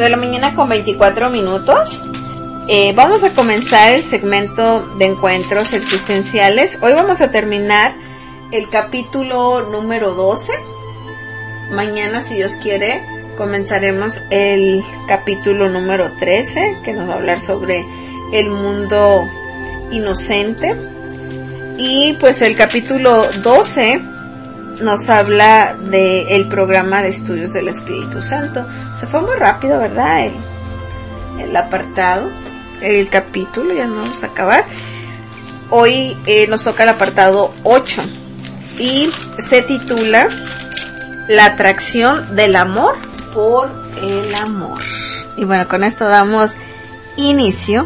9 con 24 minutos. Vamos a comenzar el segmento de encuentros existenciales. Hoy vamos a terminar el capítulo número 12. Mañana, si Dios quiere, comenzaremos el capítulo número 13, que nos va a hablar sobre el mundo inocente. Y pues el capítulo 12 nos habla del programa de estudios del Espíritu Santo. Se fue muy rápido, ¿verdad? El apartado, el capítulo, ya no vamos a acabar. Hoy nos toca el apartado 8 y se titula La atracción del amor por el amor. Y bueno, con esto damos inicio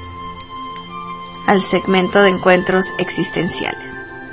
al segmento de encuentros existenciales.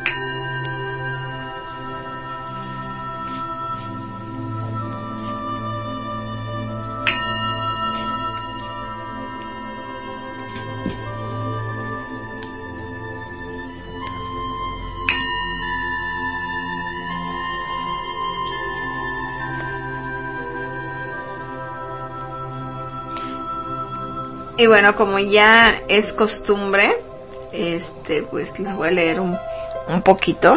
Y bueno, como ya es costumbre, pues les voy a leer un poquito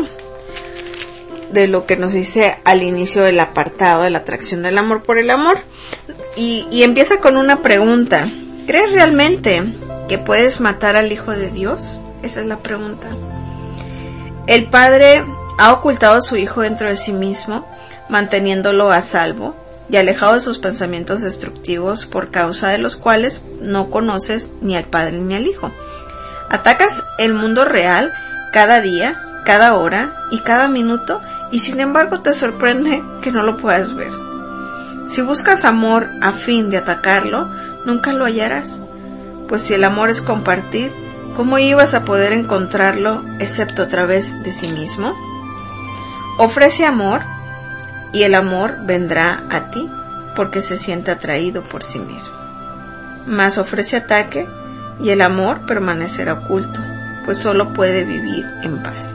de lo que nos dice al inicio del apartado de la atracción del amor por el amor. Y empieza con una pregunta. ¿Crees realmente que puedes matar al Hijo de Dios? Esa es la pregunta. El Padre ha ocultado a su Hijo dentro de sí mismo, manteniéndolo a salvo y alejado de sus pensamientos destructivos, por causa de los cuales no conoces ni al Padre ni al Hijo. Atacas el mundo real cada día, cada hora y cada minuto, y sin embargo te sorprende que no lo puedas ver. Si buscas amor a fin de atacarlo, nunca lo hallarás, pues si el amor es compartir, ¿cómo ibas a poder encontrarlo excepto a través de sí mismo? Ofrece amor, y el amor vendrá a ti, porque se siente atraído por sí mismo. Mas ofrece ataque, y el amor permanecerá oculto, pues solo puede vivir en paz.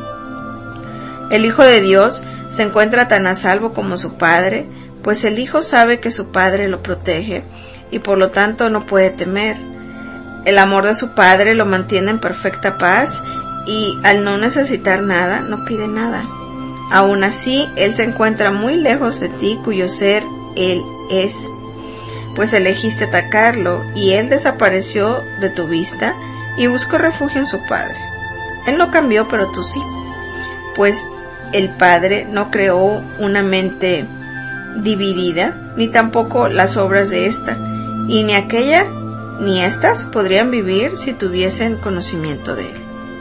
El Hijo de Dios se encuentra tan a salvo como su Padre, pues el Hijo sabe que su Padre lo protege, y por lo tanto no puede temer. El amor de su Padre lo mantiene en perfecta paz, y al no necesitar nada, no pide nada. Aún así, Él se encuentra muy lejos de ti, cuyo ser Él es, pues elegiste atacarlo, y Él desapareció de tu vista y buscó refugio en su Padre. Él no cambió, pero tú sí, pues el Padre no creó una mente dividida, ni tampoco las obras de ésta, y ni aquella ni éstas podrían vivir si tuviesen conocimiento de Él.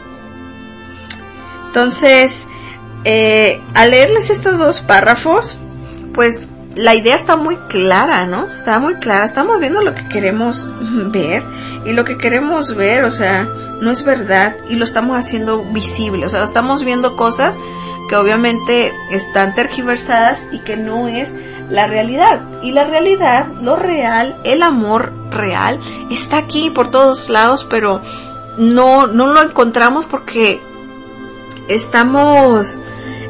Entonces, al leerles estos dos párrafos, pues la idea está muy clara, ¿no? Está muy clara, estamos viendo lo que queremos ver, y lo que queremos ver, o sea, no es verdad, y lo estamos haciendo visible, o sea, estamos viendo cosas que obviamente están tergiversadas y que no es la realidad. Y la realidad, lo real, el amor real, está aquí por todos lados, pero no lo encontramos porque estamos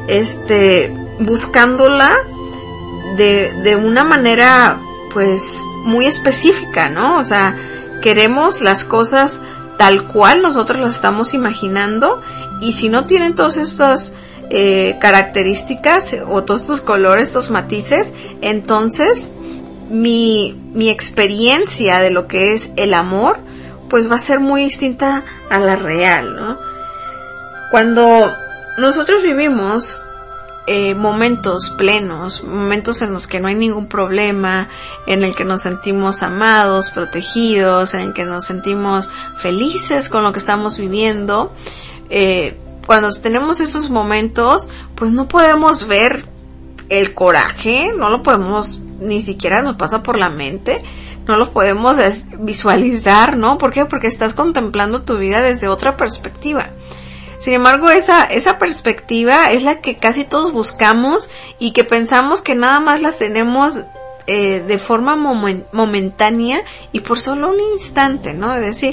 buscándola de una manera pues muy específica, ¿no? O sea, queremos las cosas tal cual nosotros las estamos imaginando, y si no tienen todas estas características o todos estos colores, estos matices, entonces mi experiencia de lo que es el amor pues va a ser muy distinta a la real, ¿no? Cuando nosotros vivimos momentos plenos, momentos en los que no hay ningún problema, en el que nos sentimos amados, protegidos, en el que nos sentimos felices con lo que estamos viviendo, cuando tenemos esos momentos, pues no podemos ver el coraje, no lo podemos, ni siquiera nos pasa por la mente, no lo podemos visualizar, ¿no? ¿Por qué? Porque estás contemplando tu vida desde otra perspectiva. Sin embargo, esa perspectiva es la que casi todos buscamos, y que pensamos que nada más la tenemos de forma momentánea y por solo un instante, ¿no? Es decir,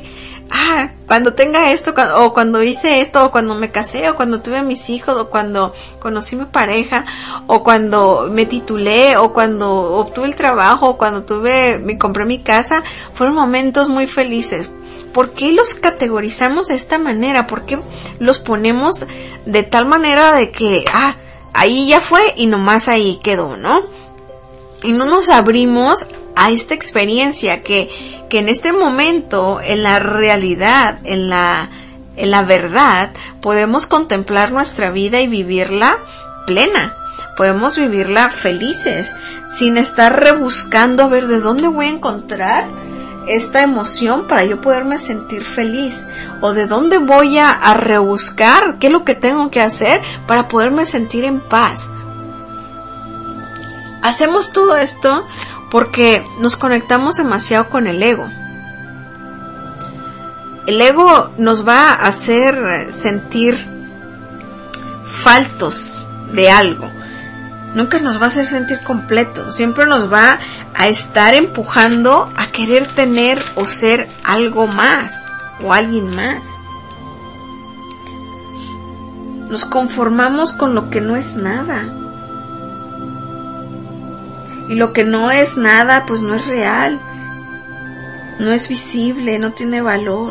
cuando tenga esto, o cuando hice esto, o cuando me casé, o cuando tuve mis hijos, o cuando conocí mi pareja, o cuando me titulé, o cuando obtuve el trabajo, o cuando compré mi casa, fueron momentos muy felices. ¿Por qué los categorizamos de esta manera? ¿Por qué los ponemos de tal manera de que, ahí ya fue y nomás ahí quedó, ¿no? Y no nos abrimos a esta experiencia que en este momento, en la realidad, en la verdad, podemos contemplar nuestra vida y vivirla plena. Podemos vivirla felices, sin estar rebuscando a ver de dónde voy a encontrar esta emoción para yo poderme sentir feliz, o de dónde voy a rebuscar qué es lo que tengo que hacer para poderme sentir en paz. Hacemos todo esto porque nos conectamos demasiado con el ego. El ego nos va a hacer sentir faltos de algo. Nunca nos va a hacer sentir completos. Siempre nos va a estar empujando a querer tener o ser algo más o alguien más. Nos conformamos con lo que no es nada. Y lo que no es nada, pues no es real. No es visible, no tiene valor.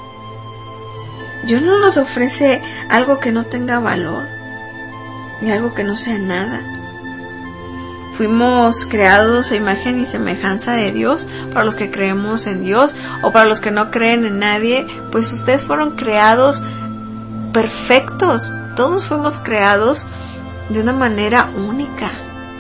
Dios no nos ofrece algo que no tenga valor, ni algo que no sea nada. Fuimos creados a imagen y semejanza de Dios. Para los que creemos en Dios, o para los que no creen en nadie, pues ustedes fueron creados perfectos. Todos fuimos creados de una manera única.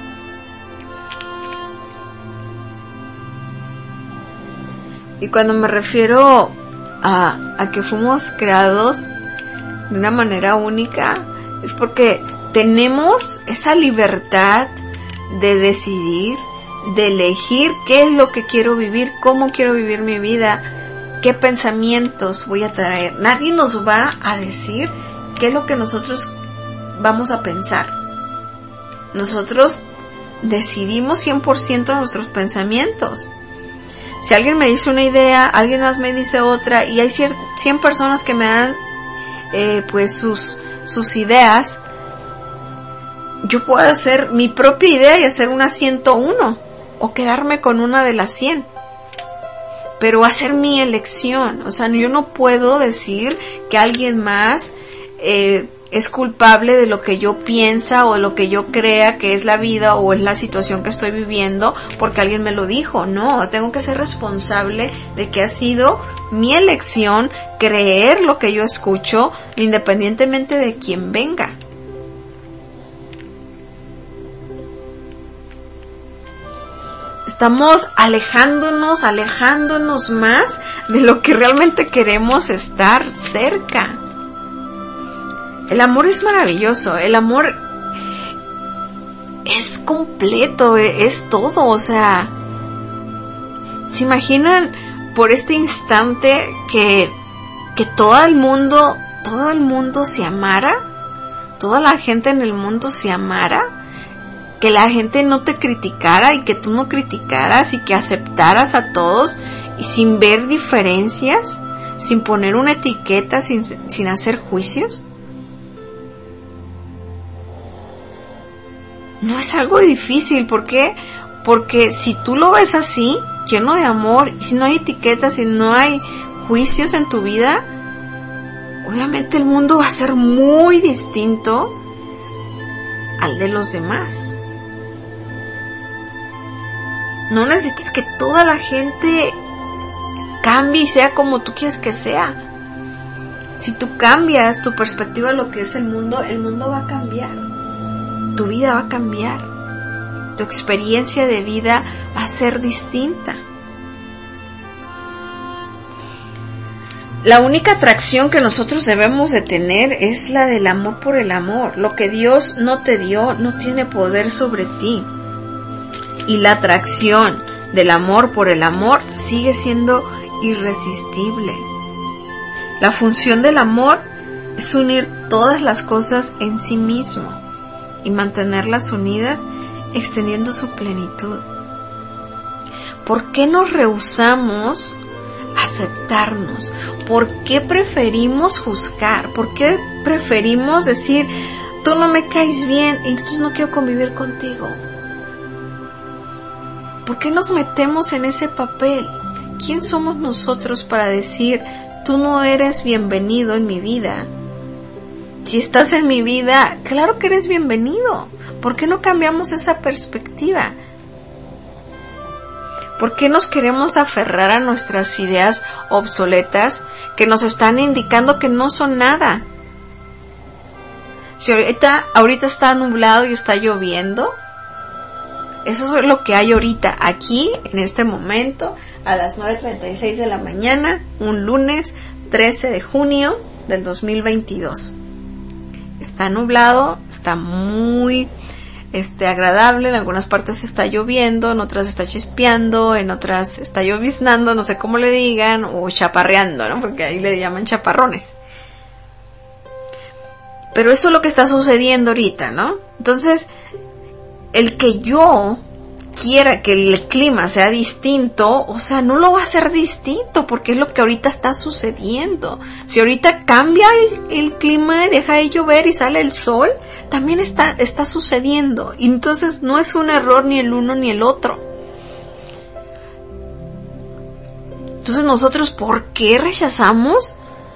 Y cuando me refiero a que fuimos creados de una manera única, es porque tenemos esa libertad de decidir, de elegir qué es lo que quiero vivir, cómo quiero vivir mi vida, qué pensamientos voy a traer. Nadie nos va a decir qué es lo que nosotros vamos a pensar. Nosotros decidimos 100% nuestros pensamientos. Si alguien me dice una idea, alguien más me dice otra, y hay 100 personas que me dan pues sus ideas, yo puedo hacer mi propia idea y hacer una 101, o quedarme con una de las 100, pero hacer mi elección. O sea, yo no puedo decir que alguien más es culpable de lo que yo piensa o de lo que yo crea que es la vida o es la situación que estoy viviendo porque alguien me lo dijo. No, tengo que ser responsable de que ha sido mi elección creer lo que yo escucho, independientemente de quién venga. Estamos alejándonos más de lo que realmente queremos estar cerca. El amor es maravilloso, el amor es completo, es todo. O sea, ¿se imaginan por este instante que todo el mundo se amara? Toda la gente en el mundo se amara, que la gente no te criticara y que tú no criticaras y que aceptaras a todos y sin ver diferencias, sin poner una etiqueta, sin hacer juicios. No es algo difícil. ¿Por qué? Porque si tú lo ves así, lleno de amor, y si no hay etiquetas, si no hay juicios en tu vida, obviamente el mundo va a ser muy distinto al de los demás. No necesitas que toda la gente cambie y sea como tú quieres que sea. Si tú cambias tu perspectiva de lo que es el mundo va a cambiar. Tu vida va a cambiar. Tu experiencia de vida va a ser distinta. La única atracción que nosotros debemos de tener es la del amor por el amor. Lo que Dios no te dio no tiene poder sobre ti. Y la atracción del amor por el amor sigue siendo irresistible. La función del amor es unir todas las cosas en sí mismo y mantenerlas unidas, extendiendo su plenitud. ¿Por qué nos rehusamos a aceptarnos? ¿Por qué preferimos juzgar? ¿Por qué preferimos decir, tú no me caes bien, entonces no quiero convivir contigo? ¿Por qué nos metemos en ese papel? ¿Quién somos nosotros para decir, tú no eres bienvenido en mi vida? Si estás en mi vida, claro que eres bienvenido. ¿Por qué no cambiamos esa perspectiva? ¿Por qué nos queremos aferrar a nuestras ideas obsoletas que nos están indicando que no son nada? Si ahorita está nublado y está lloviendo, eso es lo que hay ahorita, aquí, en este momento, a las 9:36 de la mañana, un lunes 13 de junio del 2022. Está nublado, está muy agradable, en algunas partes está lloviendo, en otras está chispeando, en otras está lloviznando, no sé cómo le digan, o chaparreando, ¿no? Porque ahí le llaman chaparrones. Pero eso es lo que está sucediendo ahorita, ¿no? Entonces, el que yo quiera que el clima sea distinto, o sea, no lo va a ser distinto, porque es lo que ahorita está sucediendo. Si ahorita cambia el clima, deja de llover y sale el sol, también está sucediendo. Y entonces no es un error ni el uno ni el otro. Entonces nosotros, ¿por qué rechazamos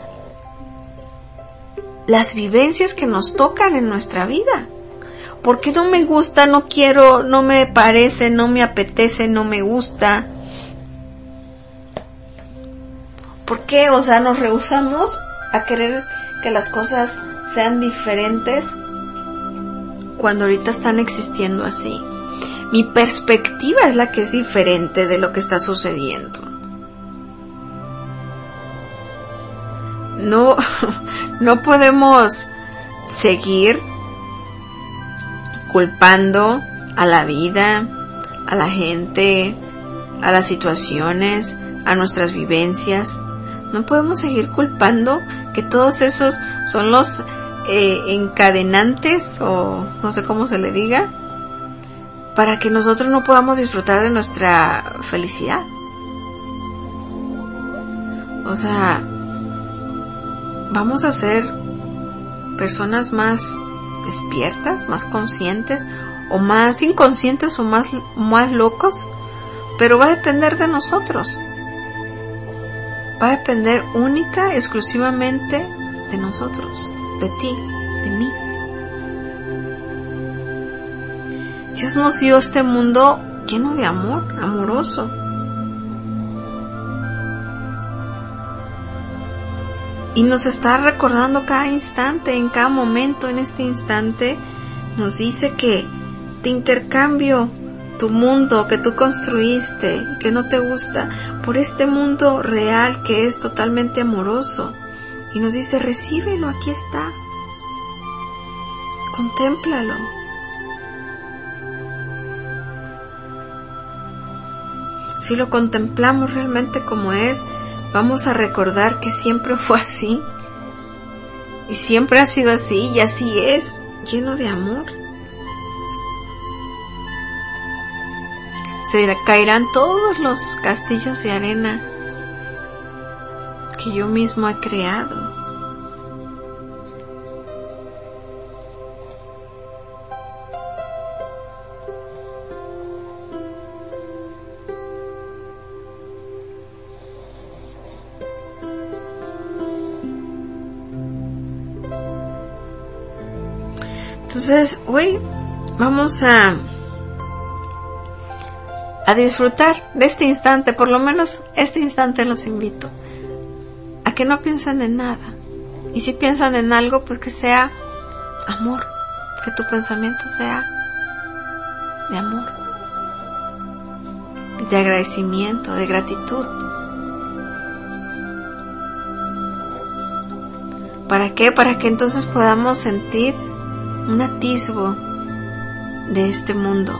las vivencias que nos tocan en nuestra vida? ¿Por qué no me gusta, no quiero, no me parece, no me apetece, no me gusta? ¿Por qué? O sea, nos rehusamos a querer que las cosas sean diferentes cuando ahorita están existiendo así. Mi perspectiva es la que es diferente de lo que está sucediendo. No podemos seguir culpando a la vida, a la gente, a las situaciones, a nuestras vivencias. No podemos seguir culpando que todos esos son los encadenantes, o no sé cómo se le diga, para que nosotros no podamos disfrutar de nuestra felicidad. O sea, vamos a ser personas más despiertas, más conscientes, o más inconscientes, o más locos, pero va a depender de nosotros. Va a depender única, exclusivamente de nosotros, de ti, de mí. Dios nos dio este mundo lleno de amor, amoroso. Y nos está recordando cada instante, en cada momento, en este instante, nos dice que te intercambio tu mundo que tú construiste, que no te gusta, por este mundo real que es totalmente amoroso. Y nos dice, recíbelo, aquí está. Contémplalo. Si lo contemplamos realmente como es, vamos a recordar que siempre fue así. Y siempre ha sido así, y así es, lleno de amor. Se caerán todos los castillos de arena que yo mismo he creado. Entonces, hoy vamos a disfrutar de este instante, por lo menos este instante los invito a que no piensen en nada, y si piensan en algo, pues que sea amor, que tu pensamiento sea de amor, de agradecimiento, de gratitud. ¿Para qué? Para que entonces podamos sentir un atisbo de este mundo.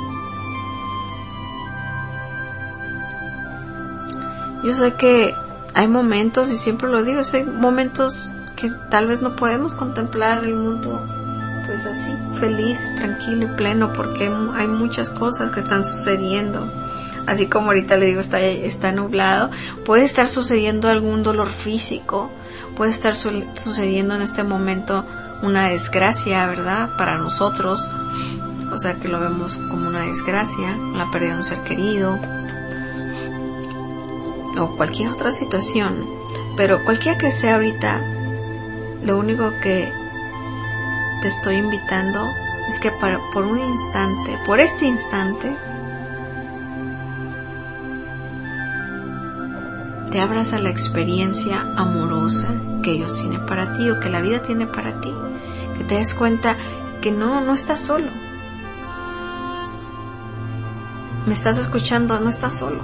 Yo sé que hay momentos, y siempre lo digo, hay momentos que tal vez no podemos contemplar el mundo pues así, feliz, tranquilo y pleno, porque hay muchas cosas que están sucediendo. así como ahorita le digo está nublado, puede estar sucediendo algún dolor físico, puede estar sucediendo en este momento una desgracia, ¿verdad? Para nosotros, o sea que lo vemos como una desgracia, la pérdida de un ser querido o cualquier otra situación, pero cualquiera que sea ahorita, lo único que te estoy invitando es que por un instante, por este instante, te abras a la experiencia amorosa que Dios tiene para ti o que la vida tiene para ti, que te des cuenta que no estás solo. ¿Me estás escuchando? No estás solo.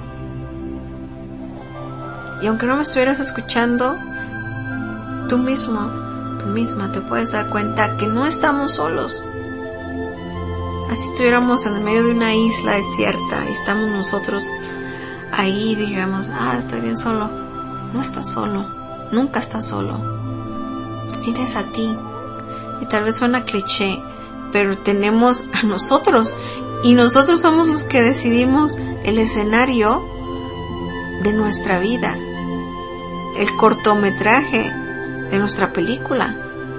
Y aunque no me estuvieras escuchando, tú mismo, tú misma te puedes dar cuenta que no estamos solos. Así estuviéramos en el medio de una isla desierta y estamos nosotros ahí, digamos, estoy bien solo. No estás solo, nunca estás solo. Tienes a ti. Y tal vez suena cliché, pero tenemos a nosotros. Y nosotros somos los que decidimos el escenario de nuestra vida, el cortometraje de nuestra película.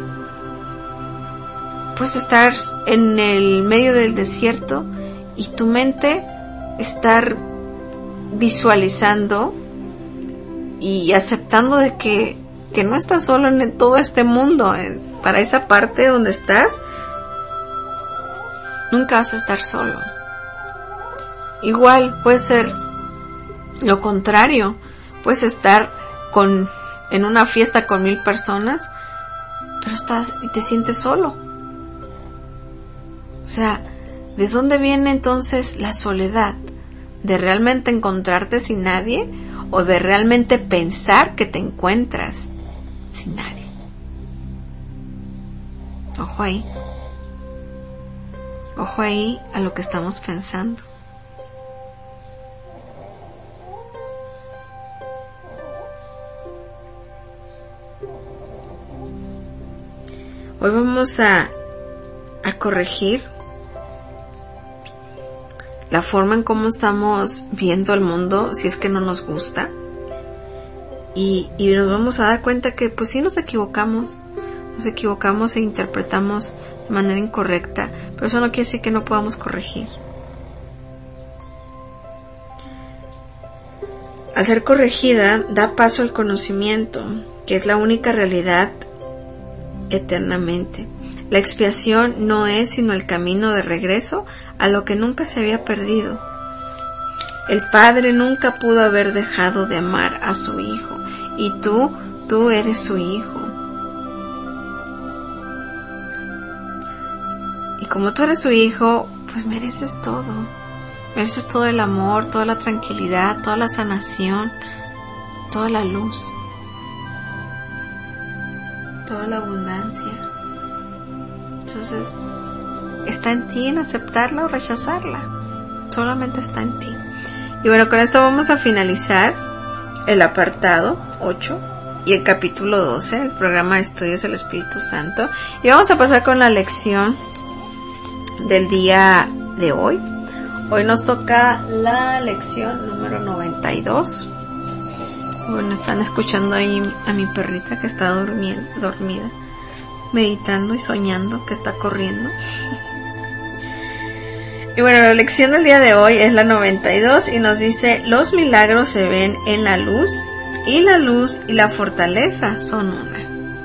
Puedes estar en el medio del desierto y tu mente estar visualizando y aceptando de que no estás solo en todo este mundo. Para esa parte donde estás, nunca vas a estar solo. Igual puede ser lo contrario. Puedes estar en una fiesta con 1000 personas, pero estás y te sientes solo. O sea, ¿de dónde viene entonces la soledad? ¿De realmente encontrarte sin nadie? ¿O de realmente pensar que te encuentras sin nadie? Ojo ahí. Ojo ahí a lo que estamos pensando. Hoy vamos a corregir la forma en cómo estamos viendo el mundo, si es que no nos gusta. Y nos vamos a dar cuenta que pues sí nos equivocamos e interpretamos de manera incorrecta, pero eso no quiere decir que no podamos corregir. Al ser corregida, da paso al conocimiento, que es la única realidad eternamente. La expiación no es sino el camino de regreso a lo que nunca se había perdido. El Padre nunca pudo haber dejado de amar a su Hijo, y tú eres su Hijo. Y como tú eres su Hijo, pues mereces todo. Mereces todo el amor, toda la tranquilidad, toda la sanación, toda la luz, toda la abundancia. Entonces, está en ti en aceptarla o rechazarla. Solamente está en ti. Y bueno, con esto vamos a finalizar el apartado 8 y el capítulo 12, el programa de estudios del Espíritu Santo. Y vamos a pasar con la lección del día de hoy. Hoy nos toca la lección número 92. Bueno, están escuchando ahí a mi perrita que está dormida, meditando y soñando que está corriendo. Y bueno, la lección del día de hoy es la 92 y nos dice: los milagros se ven en la luz y la fortaleza son una.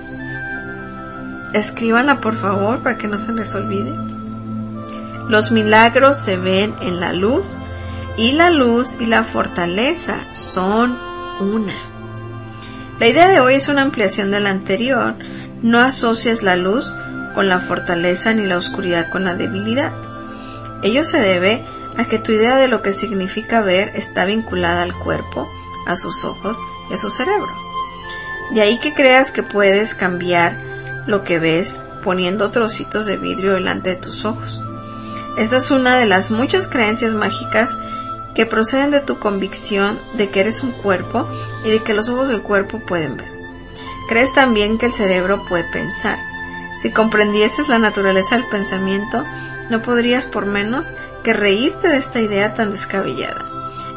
Escríbanla por favor para que no se les olvide. Los milagros se ven en la luz y la fortaleza son una. La idea de hoy es una ampliación de la anterior. No asocias la luz con la fortaleza ni la oscuridad con la debilidad. Ello se debe a que tu idea de lo que significa ver está vinculada al cuerpo, a sus ojos y a su cerebro. De ahí que creas que puedes cambiar lo que ves poniendo trocitos de vidrio delante de tus ojos. Esta es una de las muchas creencias mágicas que proceden de tu convicción de que eres un cuerpo y de que los ojos del cuerpo pueden ver. Crees también que el cerebro puede pensar. Si comprendieses la naturaleza del pensamiento, no podrías por menos que reírte de esta idea tan descabellada.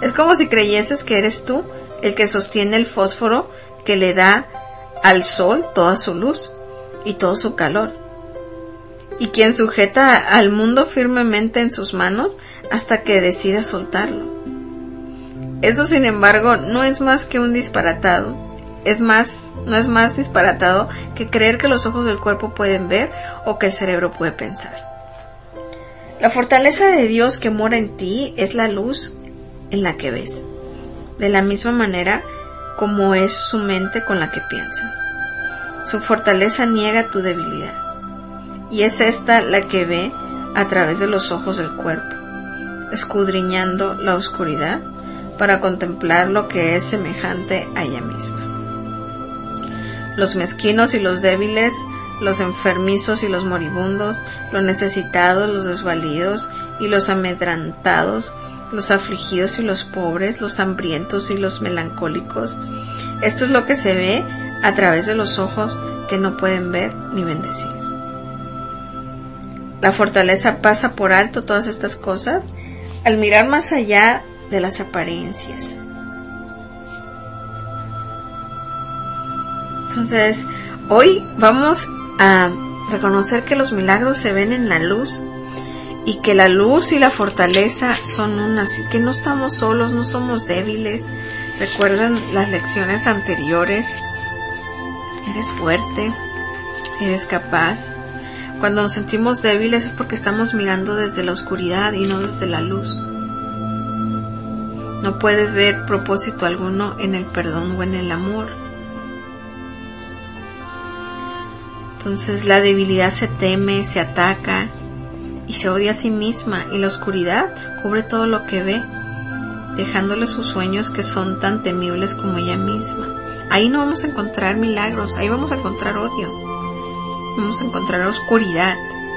Es como si creyeses que eres tú el que sostiene el fósforo que le da al sol toda su luz y todo su calor, y quien sujeta al mundo firmemente en sus manos hasta que decida soltarlo. Esto, sin embargo, no es más que un disparatado. No es más disparatado que creer que los ojos del cuerpo pueden ver o que el cerebro puede pensar. La fortaleza de Dios que mora en ti es la luz en la que ves, de la misma manera como es su mente con la que piensas. Su fortaleza niega tu debilidad, y es esta la que ve a través de los ojos del cuerpo, escudriñando la oscuridad para contemplar lo que es semejante a ella misma. Los mezquinos y los débiles, los enfermizos y los moribundos, los necesitados, los desvalidos y los amedrentados, los afligidos y los pobres, los hambrientos y los melancólicos. Esto es lo que se ve a través de los ojos que no pueden ver ni bendecir. La fortaleza pasa por alto todas estas cosas al mirar más allá de las apariencias. Entonces, hoy vamos a reconocer que los milagros se ven en la luz y que la luz y la fortaleza son unas, y que no estamos solos, no somos débiles. Recuerden las lecciones anteriores. Eres fuerte, eres capaz. Cuando nos sentimos débiles es porque estamos mirando desde la oscuridad y no desde la luz. No puede ver propósito alguno en el perdón o en el amor. Entonces la debilidad se teme, se ataca y se odia a sí misma, y la oscuridad cubre todo lo que ve, dejándole sus sueños que son tan temibles como ella misma. Ahí no vamos a encontrar milagros, ahí vamos a encontrar odio, vamos a encontrar oscuridad.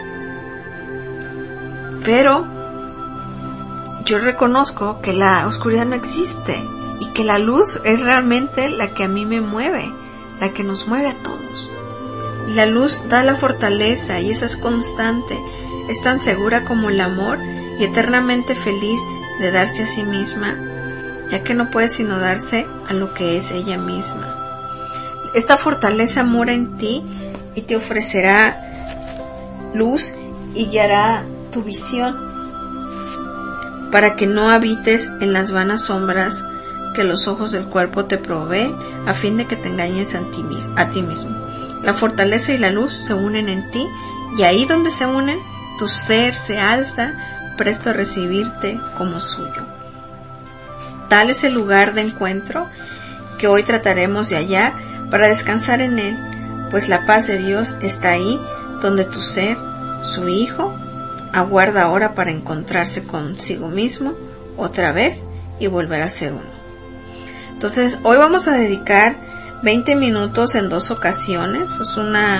Pero yo reconozco que la oscuridad no existe y que la luz es realmente la que a mí me mueve, la que nos mueve a todos. La luz da la fortaleza y esa es constante, es tan segura como el amor y eternamente feliz de darse a sí misma, ya que no puede sino darse a lo que es ella misma. Esta fortaleza mora en ti y te ofrecerá luz y guiará tu visión para que no habites en las vanas sombras que los ojos del cuerpo te proveen a fin de que te engañes a ti mismo. La fortaleza y la luz se unen en ti, y ahí donde se unen, tu ser se alza, presto a recibirte como suyo. Tal es el lugar de encuentro que hoy trataremos de hallar para descansar en él, pues la paz de Dios está ahí donde tu ser, su Hijo, aguarda ahora para encontrarse consigo mismo otra vez y volver a ser uno. Entonces, hoy vamos a dedicar 20 minutos en 2 ocasiones. Es una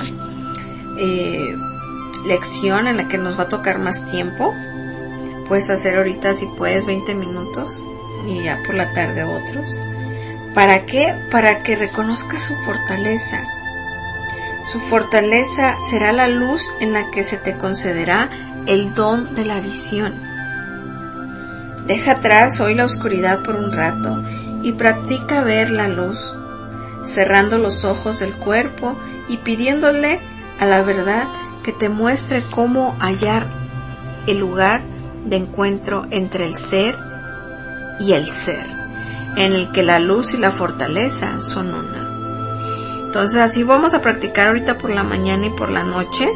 lección en la que nos va a tocar más tiempo. Puedes hacer ahorita, si puedes, 20 minutos y ya por la tarde otros. ¿Para qué? Para que reconozcas su fortaleza. Su fortaleza será la luz en la que se te concederá el don de la visión. Deja atrás hoy la oscuridad por un rato y practica ver la luz, cerrando los ojos del cuerpo y pidiéndole a la verdad que te muestre cómo hallar el lugar de encuentro entre el ser y el ser, en el que la luz y la fortaleza son una. Entonces así vamos a practicar ahorita por la mañana y por la noche.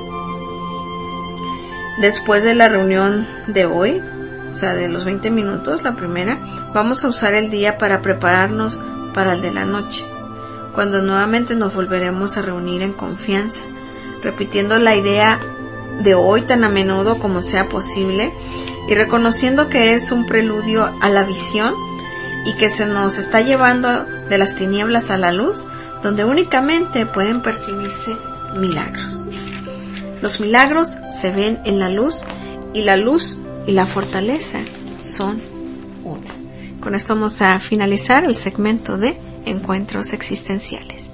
Después de la reunión de hoy, o sea, de los 20 minutos, la primera, vamos a usar el día para prepararnos para el de la noche, cuando nuevamente nos volveremos a reunir en confianza, repitiendo la idea de hoy tan a menudo como sea posible y reconociendo que es un preludio a la visión y que se nos está llevando de las tinieblas a la luz, donde únicamente pueden percibirse milagros. Los milagros se ven en la luz y la fortaleza son una. Con esto vamos a finalizar el segmento de Encuentros Existenciales.